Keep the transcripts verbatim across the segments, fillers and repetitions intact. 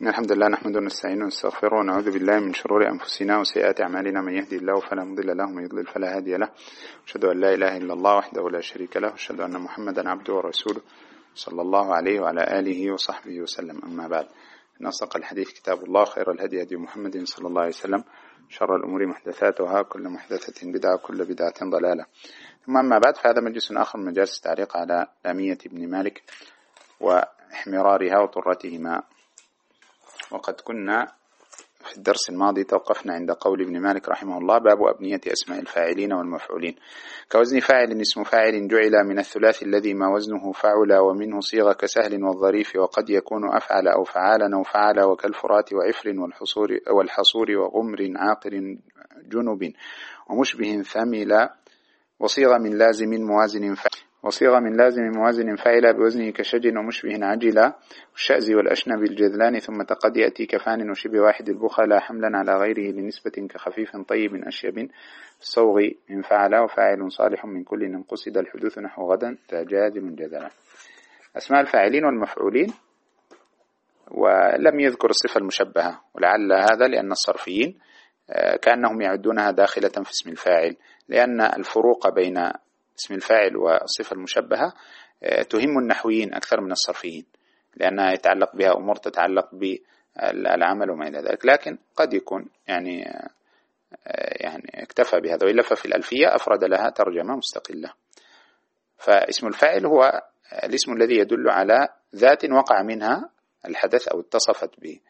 الحمد لله نحمده ونستعينه ونستغفره ونعوذ بالله من شرور أنفسنا وسيئات أعمالنا، من يهدي الله فلا مضل له ومن يضلل فلا هادي له. أشهد أن لا إله إلا الله وحده لا شريك له، وأشهد أن محمدا عبده ورسوله صلى الله عليه وعلى آله وصحبه وسلم. أما بعد، إن أصدق الحديث كتاب الله، خير الهدي هدي محمد صلى الله عليه وسلم، شر الأمور محدثاتها، كل محدثة بدعة، كل بدعة ضلالة. ثم أما بعد، فهذا مجلس آخر من مجالس التعليق على لامية ابن مالك واحمرارها وطرتهما. وقد كنا في الدرس الماضي توقفنا عند قول ابن مالك رحمه الله: باب أبنية أسماء الفاعلين والمفعولين. كوزن فاعل اسم فاعل جعل من الثلاث الذي ما وزنه فعل، ومنه صيغة كسهل والظريف، وقد يكون أفعل أو فعالا أو فعل، وكالفرات وعفر والحصور, والحصور وغمر عاقر جنب ومشبه ثمل، وصيغة من لازم موازن فاعل وصيغة من لازم موازن فاعل بوزنه كشج ومشبه عجلا، والشأز والأشنب الجذلان، ثم قد يأتي كفان وشبه واحد البخلا حملا على غيره لنسبة كخفيف طيب أشيب، الصوغ من فعل، وفاعل صالح من كل إن قصد الحدوث نحو غدا تجادل جذلا. أسماء الفاعلين والمفعولين، ولم يذكر الصفة المشبهة، ولعل هذا لأن الصرفيين كأنهم يعدونها داخلة في اسم الفاعل، لأن الفروق بين اسم الفاعل والصفة المشبهة تهم النحويين أكثر من الصرفيين، لأنها يتعلق بها أمور تتعلق بالعمل وما إلى ذلك. لكن قد يكون يعني يعني اكتفى بهذا، وإلا ففي الألفية أفرد لها ترجمة مستقلة. فاسم الفاعل هو الاسم الذي يدل على ذات وقع منها الحدث أو اتصفت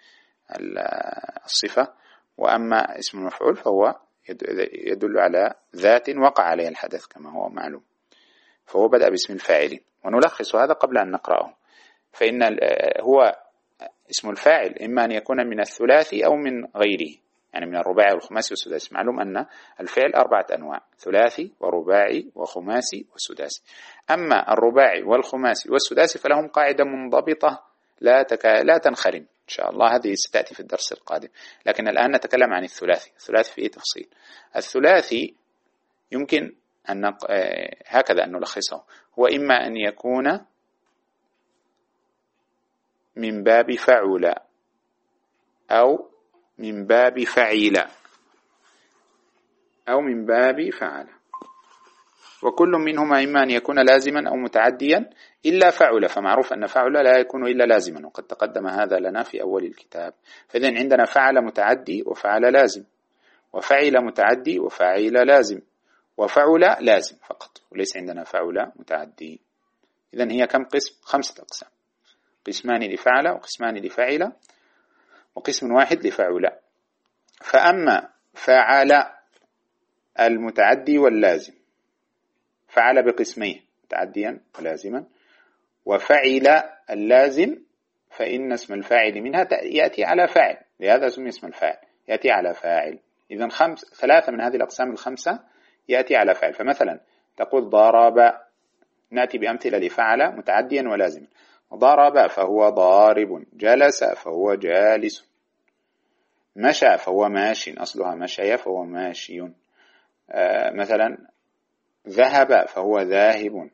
بالصفة، وأما اسم المفعول فهو يدل على ذات وقع عليها الحدث كما هو معلوم، فهو بدأ باسم الفاعل. ونلخص هذا قبل أن نقرأه. فإن هو اسم الفاعل إما أن يكون من الثلاثي أو من غيره، يعني من الرباعي والخماسي والسداسي. معلوم أن الفعل أربعة أنواع: ثلاثي ورباعي وخماسي وسداسي. أما الرباعي والخماسي والسداسي فلهم قاعدة منضبطة لا تك... لا تنخرم إن شاء الله، هذه ستأتي في الدرس القادم. لكن الآن نتكلم عن الثلاثي. الثلاثي فيه تفصيل. الثلاثي يمكن أن نق... هكذا أن نلخصه: هو إما أن يكون من باب فعل أو من باب فعل أو من باب فعل، وكل منهما إما أن يكون لازما أو متعديا، إلا فعل، فمعروف أن فعل لا يكون إلا لازما، وقد تقدم هذا لنا في أول الكتاب. فإذن عندنا فعل متعدي وفعل لازم، وفعل متعدي وفعيل لازم، وفعل لازم فقط، وليس عندنا فعل متعدي. إذن هي كم قسم؟ خمسة أقسام: قسمان لفعل، وقسمان لفعل، وقسم واحد لفعل. فأما فعل المتعدي واللازم، فعل بقسميه متعديا ولازما، وفعل اللازم فإن اسم الفاعل منها يأتي على فاعل، لهذا سمي اسم الفاعل، يأتي على فاعل. إذن خمس ثلاثة من هذه الأقسام الخمسة يأتي على فاعل. فمثلا تقول ضرب، نأتي بأمثلة لفعل متعديا ولازما: ضرب فهو ضارب، جلس فهو جالس، مشى فهو ماش، أصلها مشي فهو ماشي. آه مثلا ذهب فهو ذاهب،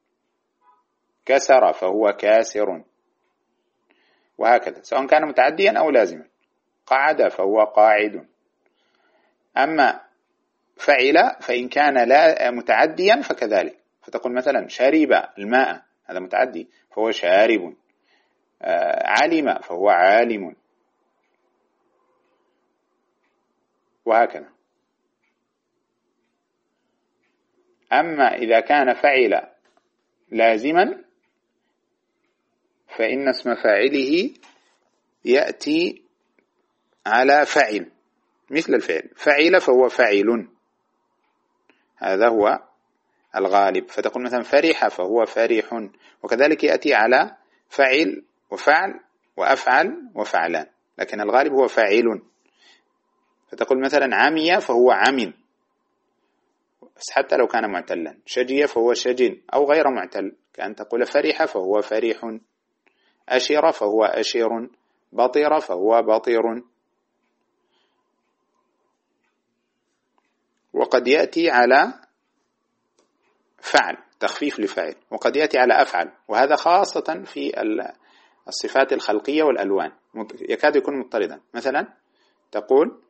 كسر فهو كاسر، وهكذا سواء كان متعديا أو لازما. قعد فهو قاعد. أما فعل فإن كان لا متعديا فكذلك، فتقول مثلا شرب الماء، هذا متعدي فهو شارب. آه علم فهو عالم، وهكذا. أما إذا كان فعل لازما فإن اسم فاعله يأتي على فعل مثل الفعل. فعل فهو فاعل، هذا هو الغالب. فتقول مثلا فرح فهو فرح، وكذلك يأتي على فعل وفعل وأفعل وفعلان، لكن الغالب هو فاعل. فتقول مثلا عمي فهو عم، حتى لو كان معتلا. شجي فهو شج أو غير معتل، كأن تقول فرح فهو فرح، أشر فهو أشر، بطر فهو بطر. وقد يأتي على فعل، تخفيف لفاعل، وقد يأتي على أفعل، وهذا خاصة في الصفات الخلقية والألوان يكاد يكون مضطردا. مثلا تقول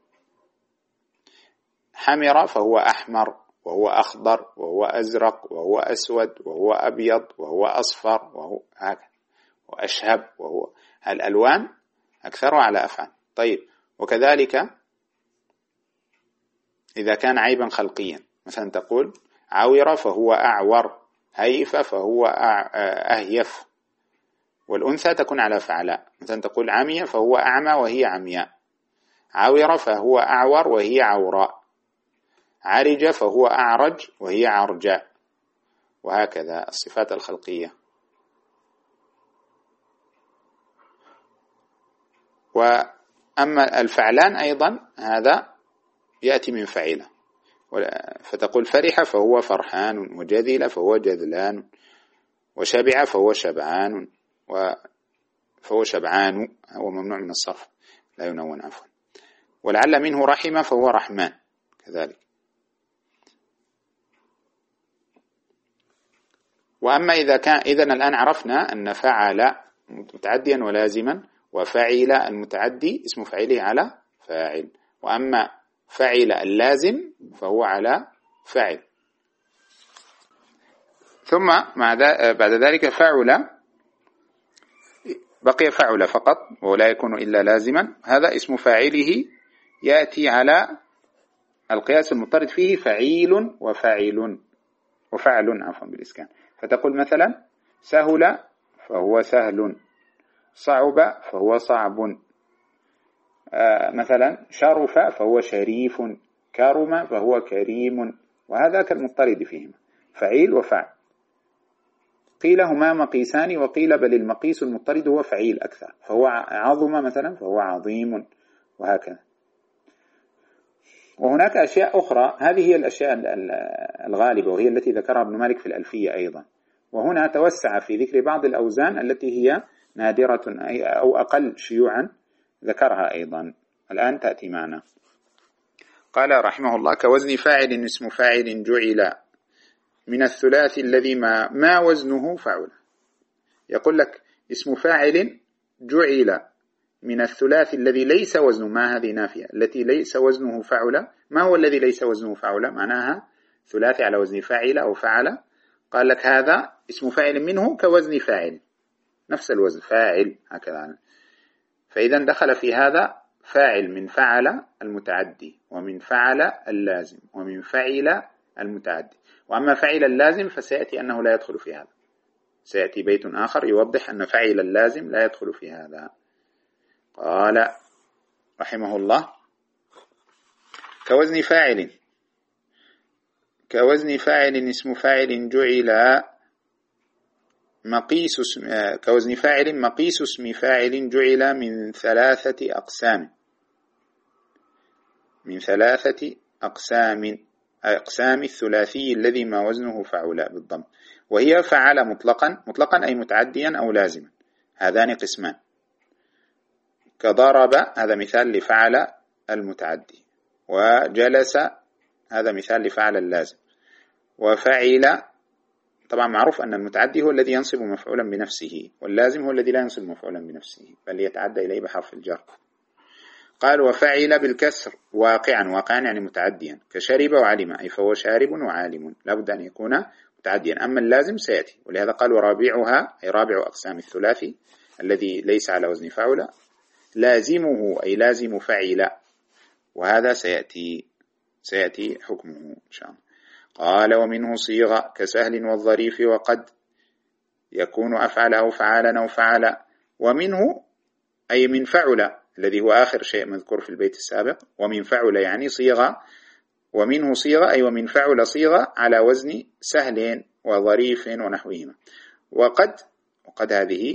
حمر فهو أحمر، وهو أخضر، وهو أزرق، وهو أسود، وهو أبيض، وهو أصفر، وهو هكذا، وأشهب، وهو الألوان أكثرها على أفعال. طيب، وكذلك إذا كان عيبا خلقيا، مثلا تقول عور فهو أعور، هيف فهو أهيف، والأنثى تكون على فعلاء. مثلا تقول عمي فهو أعمى وهي عمياء، عور فهو أعور وهي عوراء، عرج فهو أعرج وهي عرجاء، وهكذا الصفات الخلقية. وأما الفعلان أيضا هذا يأتي من فعيلة، فتقول فرح فهو فرحان، وجذل فهو جذلان، وشبع فهو شبعان، فهو شبعان، هو ممنوع من الصرف لا ينون عفوا. ولعل منه رحم فهو رحمن كذلك. وأما إذا كان إذن الآن عرفنا أن فعل متعديا ولازما، وفعل المتعدي اسم فعله على فاعل، وأما فعل اللازم فهو على فاعل. ثم بعد ذلك فعل، بقي فعل فقط ولا يكون إلا لازما، هذا اسم فاعله يأتي على القياس المضطرد فيه فعيل وفاعل وفعل عفوا بالإسكان. فتقول مثلا سهل فهو سهل، صعب فهو صعب، آه مثلا شرف فهو شريف، كرم فهو كريم، وهذا كالمضطرد فيهما فعيل وفعل. قيل هما مقيسان، وقيل بل المقيس المضطرد هو فعيل أكثر، فهو عظم مثلا فهو عظيم، وهكذا. وهناك أشياء أخرى، هذه هي الأشياء الغالبة وهي التي ذكرها ابن مالك في الألفية أيضا. وهنا توسع في ذكر بعض الأوزان التي هي نادرة أو أقل شيوعا، ذكرها أيضا الآن تأتي معنا. قال رحمه الله كوزن فاعل اسم فاعل جعل من الثلاثي الذي ما, ما وزنه فعل. يقول لك اسم فاعل جعل من الثلاثي الذي ليس وزنه، ما هذه نافية، التي ليس وزنه فعل. ما هو الذي ليس وزنه فعل؟ معناها ثلاثي على وزن فاعل أو فعل. قال لك هذا اسم فاعل منه كوزن فاعل، نفس الوزن فاعل هكذا. فإذا دخل في هذا فاعل من فعل المتعدي، ومن فعل اللازم، ومن فعل المتعدي. وأما فعل اللازم فسيأتي أنه لا يدخل في هذا، سيأتي بيت آخر يوضح أن فعل اللازم لا يدخل في هذا. قال رحمه الله كوزن فاعل كوزن فاعل اسم فاعل جعل مقيس اسم كوزن فاعل مقيس اسم فاعل جعل من ثلاثة أقسام من ثلاثة أقسام أقسام الثلاثي الذي ما وزنه فعل بالضم، وهي فعل مطلقا مطلقا أي متعديا أو لازما، هذان قسمان. كضرب هذا مثال لفعل المتعدي، وجلس هذا مثال لفعل اللازم. وفعل طبعا معروف أن المتعدي هو الذي ينصب مفعولا بنفسه، واللازم هو الذي لا ينصب مفعولا بنفسه بل يتعدى إليه بحرف الجر. قال وفعل بالكسر واقعا، واقعا يعني متعديا، كشرب وعلم أي فهو شارب وعالم، لابد أن يكون متعديا. أما اللازم سيأتي، ولهذا قال ورابعها أي رابع أقسام الثلاثي الذي ليس على وزن فعل لازمه أي لازم فعل، وهذا سيأتي سيأتي حكمه إن شاء الله. قال ومنه صيغة كسهل والظريف وقد يكون أفعل أو فعالا أو فعل. ومنه أي من فعل الذي هو آخر شيء مذكور في البيت السابق، ومن فعل يعني صيغة، ومنه صيغة أي ومن فعل صيغة على وزن سهل وظريف ونحوهما. وقد وقد هذه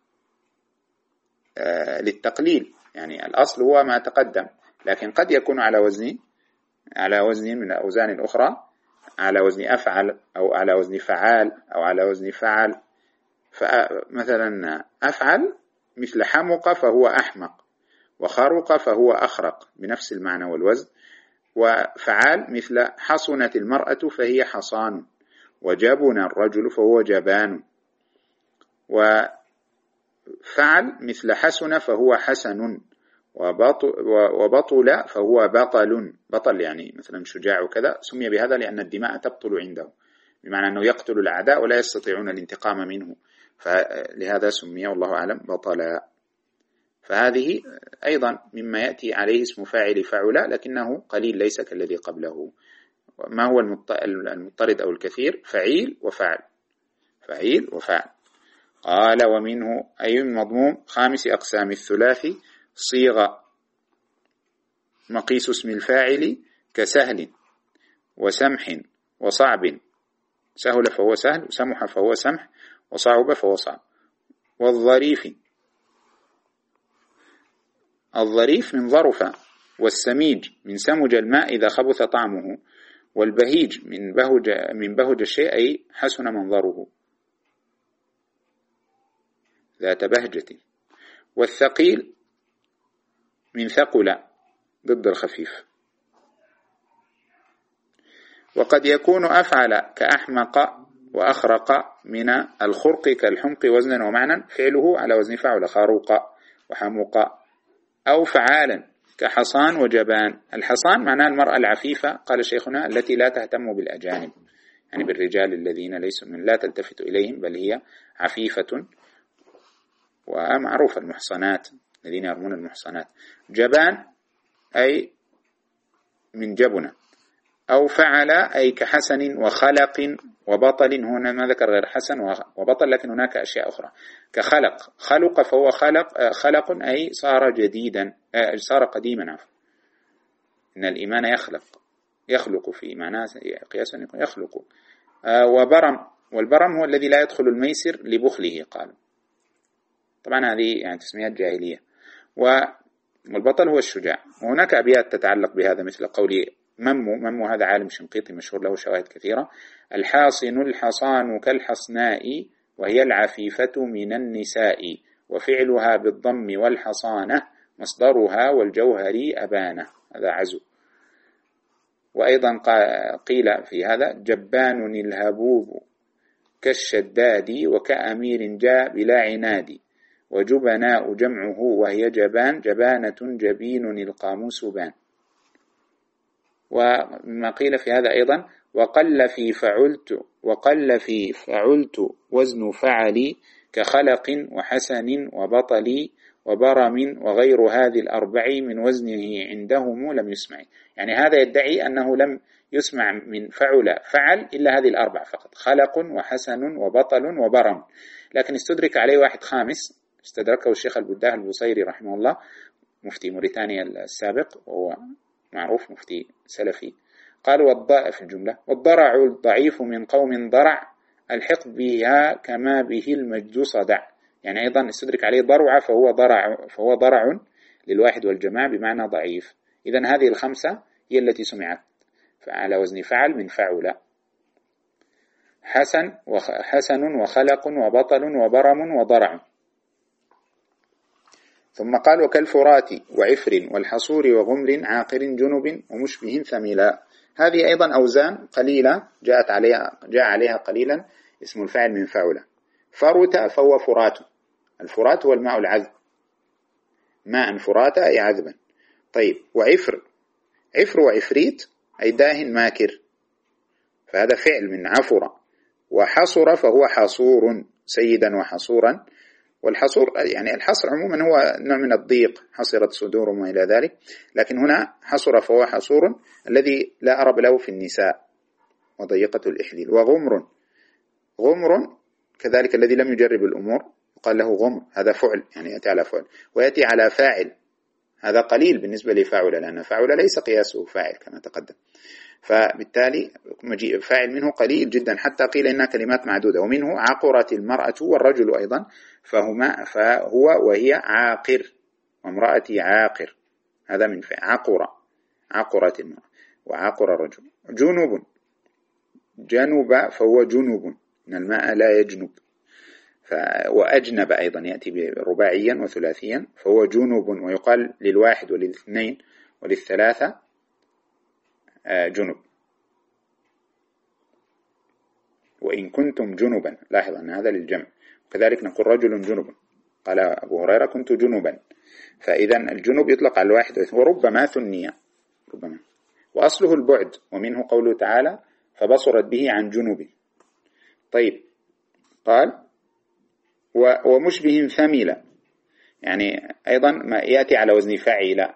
آه للتقليل، يعني الأصل هو ما تقدم، لكن قد يكون على وزن على وزن من الأوزان الأخرى، على وزن أفعل أو على وزن فعال أو على وزن فعل. فمثلا أفعل مثل حمق فهو أحمق، وخرق فهو أخرق بنفس المعنى والوزن. وفعال مثل حصنت المرأة فهي حصان، وجبن الرجل فهو جبان. فعل مثل حسن فهو حسن، وبطل فهو بطل. بطل يعني مثلا شجاع وكذا، سمي بهذا لأن الدماء تبطل عنده، بمعنى أنه يقتل الأعداء ولا يستطيعون الانتقام منه، فلهذا سمي والله أعلم بطلا. فهذه أيضا مما يأتي عليه اسم فاعل فعل، لكنه قليل ليس كالذي قبله. ما هو المضطرد أو الكثير؟ فعيل وفعل، فعيل وفعل. قال ومنه أي مضموم خامس أقسام الثلاثي صيغة مقيس اسم الفاعل كسهل وسمح وصعب. سهل فهو سهل، وسمح فهو سمح، وصعب فهو صعب. والظريف، الظريف من ظرف، والسميج من سمج الماء إذا خبث طعمه، والبهيج من بهج من بهج الشيء أي حسن منظره ذات بهجة. والثقيل من ثقل ضد الخفيف. وقد يكون أفعل كأحمق وأخرق من الخرق كالحمق وزنا ومعنى، فعله على وزن فعل خاروق وحموق. أو فعالا كحصان وجبان. الحصان معناه المرأة العفيفة، قال شيخنا التي لا تهتم بالأجانب، يعني بالرجال الذين ليسوا من لا تلتفت إليهم، بل هي عفيفة ومعروف المحصنات الذين يرمون المحصنات. جبان أي من جبنة. أو فعل أي كحسن وخلق وبطل. هنا ما ذكر غير حسن وبطل، لكن هناك أشياء أخرى كخلق. خلق فهو خلق، خلق أي صار جديدا، صار قديما. عفوا، إن الإيمان يخلق، يخلق في معناه قياسا يكون يخلق. وبرم، والبرم هو الذي لا يدخل الميسر لبخله قالوا. طبعا هذه يعني تسميات جاهلية. والبطل هو الشجاع. وهناك أبيات تتعلق بهذا مثل قولي ممو. ممو هذا عالم شنقيطي مشهور له شواهد كثيرة. الحاصن الحصان كالحصناء، وهي العفيفة من النساء، وفعلها بالضم والحصانة مصدرها والجوهري أبانة. هذا عزو. وأيضا قيل في هذا جبان الهبوب كالشداد، وكأمير جاء بلا عناد، وجبناء جمعه وهي جبان، جبانة جبين القاموس بان. وما قيل في هذا أيضا وقل في فعلت وقل في فعلت وزن فعلي كخلق وحسن وبطل وبرم، وغير هذه الأربع من وزنه عندهم لم يسمع. يعني هذا يدعي أنه لم يسمع من فعل فعل إلا هذه الأربع فقط، خلق وحسن وبطل وبرم. لكن استدرك عليه واحد خامس، استدركه الشيخ البداه البصيري رحمه الله، مفتي موريتانيا السابق، وهو معروف مفتي سلفي. قال والضاء في الجملة والضرع الضعيف من قوم ضرع، الحق بها كما به المجد صدع. يعني أيضا استدرك عليه ضرع فهو ضرع، فهو ضرع للواحد والجماع بمعنى ضعيف. إذن هذه الخمسة هي التي سمعت على وزن فعل من فعل. حسن وحسن وخلق وبطل وبرم وضرع. ثم قال وكالفرات وعفر والحصور وغمر عاقر جنب ومشبه ثميلا. هذه أيضا أوزان قليلة جاءت عليها جاء عليها قليلا اسم الفاعل من فعل. فرت فهو فرات. الفرات هو الماء العذب، ماء فرات أي عذبا. طيب وعفر، عفر وعفريت أي داهن ماكر، فهذا فعل من عفر. وحصر فهو حصور، سيدا وحصورا. والحصور يعني الحصر عموما هو نوع من الضيق، حصرت صدورهم وإلى ذلك، لكن هنا حصر فهو حصور الذي لا أرب له في النساء وضيقة الإحليل. وغمر، غمر كذلك الذي لم يجرب الأمور قال له غمر، هذا فعل يعني يأتي على فعل. ويأتي على فاعل، هذا قليل بالنسبة لفاعل، لأن فاعل ليس قياسه فاعل كما تقدم، فبالتالي مجيء فاعل منه قليل جدا، حتى قيل إنها كلمات معدودة. ومنه عقرت المرأة والرجل أيضا، فهما فهو وهي عاقر، وامرأتي عاقر، هذا من فعل عقر، عقرت المرأة وعقر الرجل. جنوب، جنوب فهو جنوب، إن الماء لا يجنب. وأجنب أيضا يأتي رباعيا وثلاثيا، فهو جنوب، ويقال للواحد وللاثنين وللثلاثة جنب. وإن كنتم جنبا، لاحظ أن هذا للجمع. وكذلك نقول رجل جنب، قال أبو هريرة كنت جنبا، فإذا الجنوب يطلق على الواحد وربما ثنية ربما، وأصله البعد، ومنه قوله تعالى فبصرت به عن جنوب. طيب قال ومشبه ثمل، يعني أيضا ما يأتي على وزن فعل،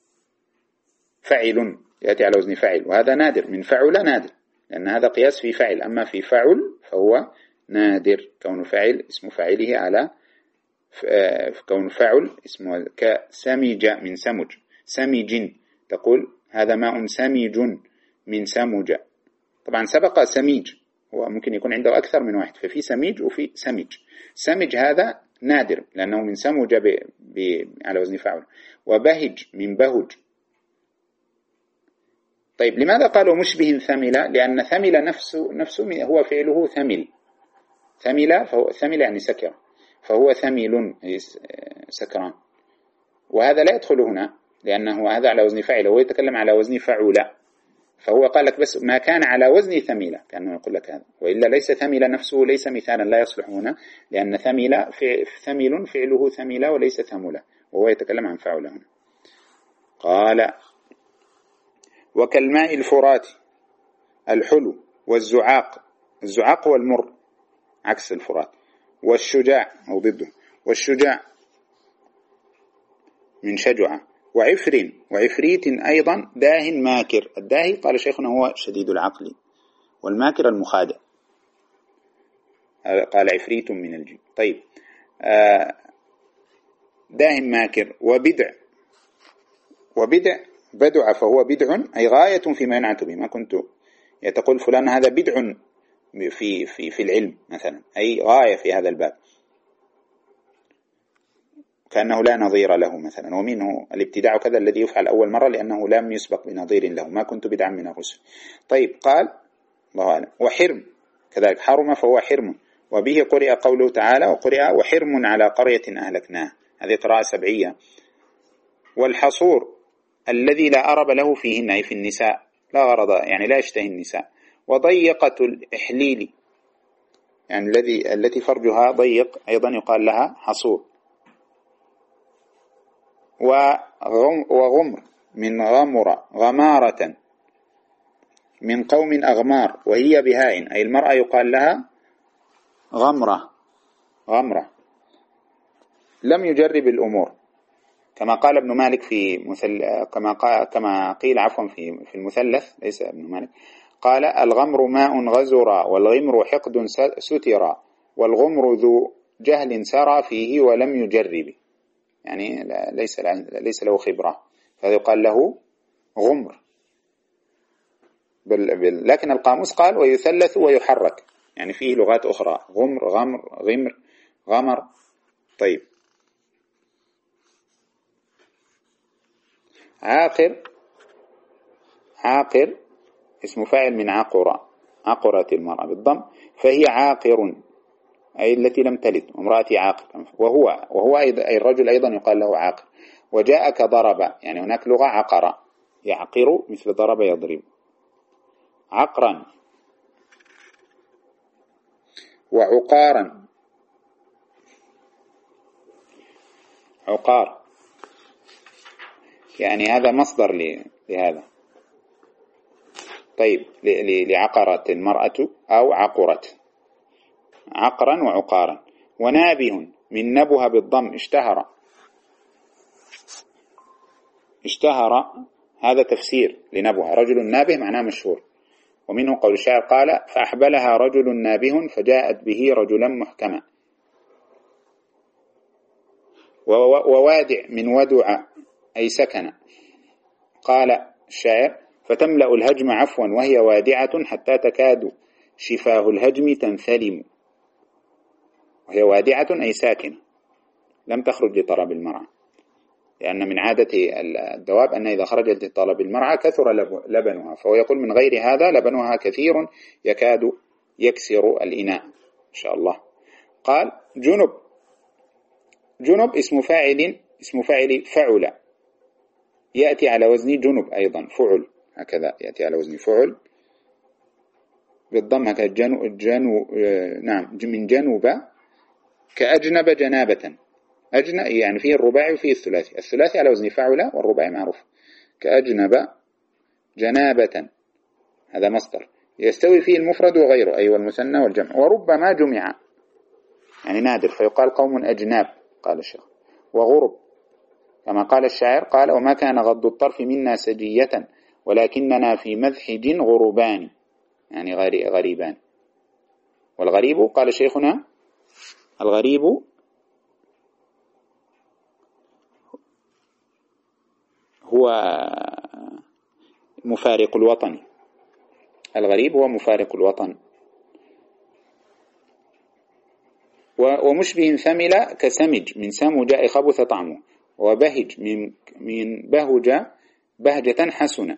فعل يأتي على وزن فعل، وهذا نادر، من فعل نادر، لأن هذا قياس في فعل، أما في فعل فهو نادر، كون فاعل اسم فاعله على كون فعل اسمه، كسمج من سمج، سمج تقول هذا ماء سميج من سمج. طبعا سبق سميج، هو ممكن يكون عنده أكثر من واحد، ففي سميج وفي سمج. سمج هذا نادر لأنه من سمج ب... ب... على وزن فعل. وبهج من بهج. طيب لماذا قالوا مشبه ثمل؟ لأن ثمل نفسه, نفسه هو فعله ثمل، ثمل فهو ثمل يعني سكر، فهو ثمل سكران، وهذا لا يدخل هنا لأنه هذا على وزن فعل، هو يتكلم على وزن فعل، فهو قال لك بس ما كان على وزن ثميلة كأنه يقول لك هذا، وإلا ليس ثميلة نفسه ليس مثالا لا يصلح هنا، لأن ثميلة ثميل فعله ثميلة وليس ثمولة، وهو يتكلم عن فعل هنا. قال وكالماء الفرات الحلو والزعاق، الزعاق والمر عكس الفرات، والشجاع أو ضده، والشجاع من شجعة، وعفر وعفريت أيضا داه ماكر. الداهي قال شيخنا هو شديد العقل، والماكر المخادع، قال عفريت من الجن. طيب داه ماكر. وبدع، وبدع بدع فهو بدع أي غاية فيما ينعت به، ما كنت يتقول فلان هذا بدع في, في, في العلم مثلا، أي غاية في هذا الباب، كأنه لا نظير له مثلا. ومنه الابتداع كذا الذي يفعل أول مرة لأنه لم يسبق بنظير له، ما كنت بدعا من الرسل. طيب قال الله أعلم. وحرم كذلك، حرم فهو حرم، وبه قرئ قوله تعالى وقرئ وحرم على قرية أهلكناها، هذه قراءة سبعية. والحصور الذي لا أرب له فيهن، أي في النساء، لا غرض يعني لا يشتهي النساء. وضيقة الإحليل يعني الذي التي فرجها ضيق أيضا يقال لها حصور. وغمر من غمر غمارة من قوم أغمار، وهي بهاء أي المرأة يقال لها غمرة، غمرة لم يجرب الأمور، كما قال ابن مالك في مثل كما قال كما قيل عفوا في في المثلث، ليس ابن مالك، قال الغمر ماء غزر، والغمر حقد ستر، والغمر ذو جهل سرى فيه ولم يجرب، يعني ليس ليس له خبرة، فهذا يقال له غمر. بل بل لكن القاموس قال ويثلث ويحرك، يعني فيه لغات أخرى، غمر غمر غمر غمر. طيب عاقر، عاقر اسم فاعل من عقرة، عقرت المرأة بالضم، فهي عاقر أي التي لم تلد، امرأتي عاقر. وهو وهو أي الرجل أيضا يقال له عاقر. وجاءك ضرب، يعني هناك لغة عقر، يعقر مثل ضرب يضرب، عقرا. وعقارا، عقار يعني هذا مصدر لهذا. طيب لعقرت المرأة أو عقرت، عقرا وعقارا. ونابه من نبه بالضم اشتهر، اشتهر هذا تفسير لنبه، رجل نابه معناه مشهور. ومنه قول الشاعر قال فأحبلها رجل نابه فجاءت به رجلا محكما. ووادع من ودع أي سكن، قال الشاعر فتملأ الهجم عفوا وهي وادعة حتى تكاد شفاه الهجم تنثلم، وهي وادعة أي ساكنة لم تخرج لطلب المرعى، لأن من عادة الدواب أن إذا خرجت لطلب المرعى كثر لبنها، فهو يقول من غير هذا لبنها كثير يكاد يكسر الإناء إن شاء الله. قال جنب، جنب اسم فاعل، اسم فاعل فعل، يأتي على وزن جنب أيضا فعل، هكذا يأتي على وزن فعل بالضم، هكذا جنو, جنو نعم من جنوب كأجنب جنابة، أجن يعني فيه الرباعي وفيه الثلاثي. الثلاثي على وزن فعل والرباعي معروف، كأجنب جنابة، هذا مصدر يستوي فيه المفرد وغيره، أي والمثنى والجمع. وربما جمع يعني نادر، فيقال قوم أجناب قال الشيخ. وغرب كما قال الشاعر قال: وما كان غض الطرف منا سجية ولكننا في مذحج غربان، يعني غريبان. والغريب قال شيخنا: الغريب هو مفارق الوطن، الغريب هو مفارق الوطن. ومشبه ثمل كسمج من سمج خبث طعمه، وبهج من من بهج بهجة حسنة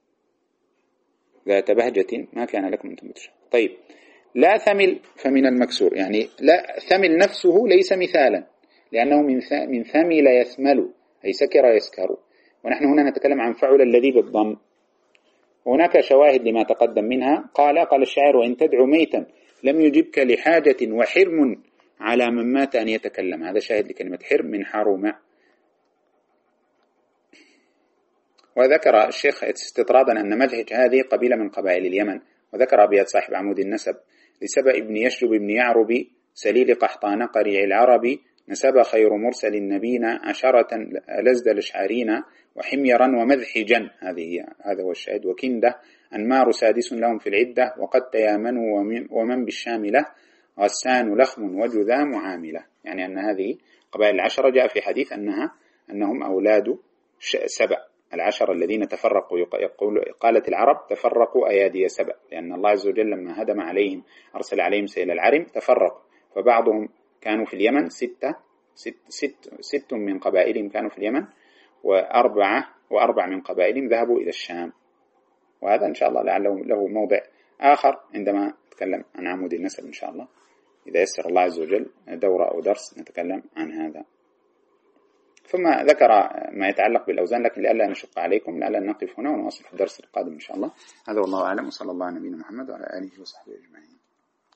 ذات بهجة ما كان لكم أن تمتشوا. طيب، لا ثمل فمن المكسور، يعني لا ثمل نفسه ليس مثالا، لأنه من من ثمل يثمل أي سكر يسكر، ونحن هنا نتكلم عن فعل الذي بالضم. هناك شواهد لما تقدم منها. قال قال الشاعر: وإن تدعو ميتا لم يجبك لحاجة وحرم على من مات أن يتكلم. هذا شاهد لكلمة حرم من حرم. وذكر الشيخ استطرادا أن مذهج هذه قبيلة من قبائل اليمن. وذكر أبيات صاحب عمود النسب: لسبأ ابن يشجب ابن يعرب سليل قحطان قريع العرب، نسب خير مرسل النبين عشرة لزد الاشعارين وحميرا ومذحجا. هذه هذا هو الشاهد. وكنده أنمار سادس لهم في العدة، وقد تيامنوا ومن, ومن بالشاملة غسان لخم وجذام عاملة. يعني أن هذه قبائل العشرة جاء في حديث أنها أنهم أولاد سبأ العشر الذين تفرقوا. يقول قالت العرب: تفرقوا أيادي سبأ، لأن الله عز وجل لما هدم عليهم أرسل عليهم سيل العرم تفرقوا. فبعضهم كانوا في اليمن ستة ست, ست, ست من قبائلهم كانوا في اليمن، وأربعة وأربع من قبائلهم ذهبوا إلى الشام. وهذا إن شاء الله لعله له موضع آخر عندما نتكلم عن عمود النسب إن شاء الله، إذا يسر الله عز وجل دورة أو درس نتكلم عن هذا. ثم ذكر ما يتعلق بالأوزان، لكن لألا نشق عليكم لألا نقف هنا ونواصل في الدرس القادم إن شاء الله. هذا والله أعلم، وصلى الله على نبينا محمد وعلى آله وصحبه أجمعين.